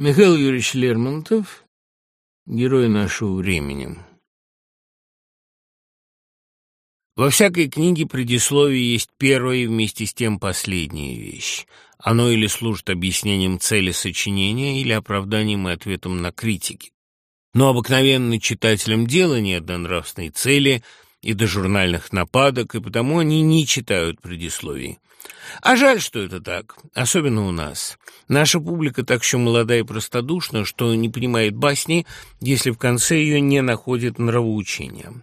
Михаил Юрьевич Лермонтов, герой нашего времени. Во всякой книге предисловие есть первая и вместе с тем последняя вещь. Оно или служит объяснением цели сочинения, или оправданием и ответом на критики. Но обыкновенно читателям дела нет до нравственной цели и до журнальных нападок, и потому они не читают предисловий. А жаль, что это так, особенно у нас. Наша публика так еще молода и простодушна, что не понимает басни, если в конце ее не находит нравоучения.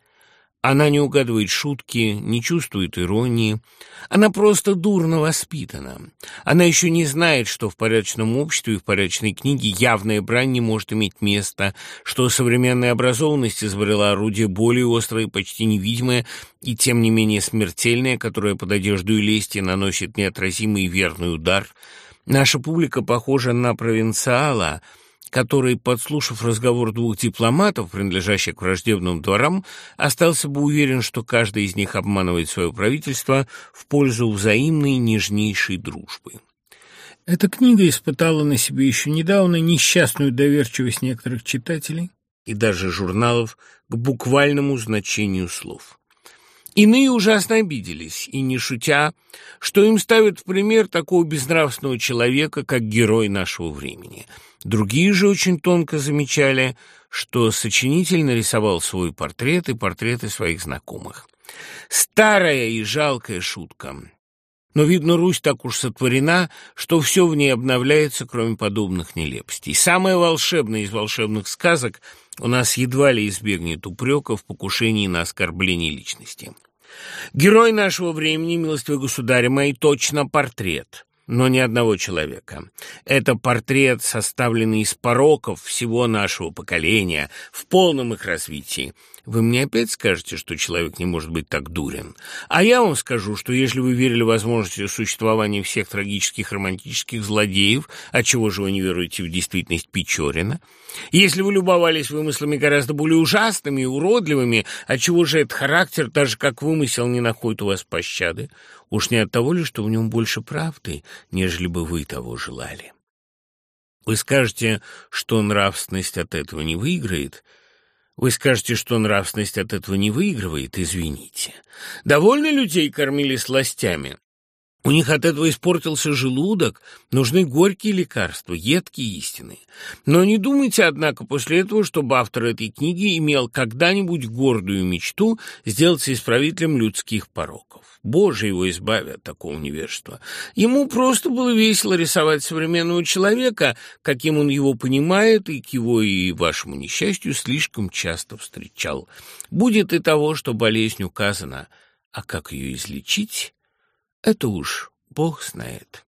Она не угадывает шутки, не чувствует иронии. Она просто дурно воспитана. Она еще не знает, что в порядочном обществе и в порядочной книге явная брань не может иметь места, что современная образованность изобрела орудие более острое, почти невидимое и тем не менее смертельное, которое под одежду и лестью наносит неотразимый и верный удар. Наша публика похожа на провинциала, который, подслушав разговор двух дипломатов, принадлежащих к враждебным дворам, остался бы уверен, что каждый из них обманывает свое правительство в пользу взаимной нежнейшей дружбы. Эта книга испытала на себе еще недавно несчастную доверчивость некоторых читателей и даже журналов к буквальному значению слов. Иные ужасно обиделись, и не шутя, что им ставят в пример такого безнравственного человека, как герой нашего времени. Другие же очень тонко замечали, что сочинитель нарисовал свой портрет и портреты своих знакомых. Старая и жалкая шутка. Но, видно, Русь так уж сотворена, что все в ней обновляется, кроме подобных нелепостей. Самое волшебное из волшебных сказок у нас едва ли избегнет упреков, покушений на оскорбление личности. Герой нашего времени, милостивый государь мой, точно портрет, но ни одного человека. Это портрет, составленный из пороков всего нашего поколения, в полном их развитии. Вы мне опять скажете, что человек не может быть так дурен. А я вам скажу, что если вы верили в возможности существования всех трагических романтических злодеев, отчего же вы не веруете в действительность Печорина? Если вы любовались вымыслами гораздо более ужасными и уродливыми, отчего же этот характер, даже как вымысел, не находит у вас пощады? Уж не от того ли, что в нем больше правды, нежели бы вы того желали? Вы скажете, что нравственность от этого не выиграет. Вы скажете, что нравственность от этого не выигрывает, извините. Довольно людей кормили сластями. У них от этого испортился желудок, нужны горькие лекарства, едкие истины. Но не думайте, однако, после этого, чтобы автор этой книги имел когда-нибудь гордую мечту сделаться исправителем людских пороков. Боже его избави от такого невежества. Ему просто было весело рисовать современного человека, каким он его понимает, и к его и вашему несчастью слишком часто встречал. Будет и того, что болезнь указана, а как ее излечить, это уж Бог знает.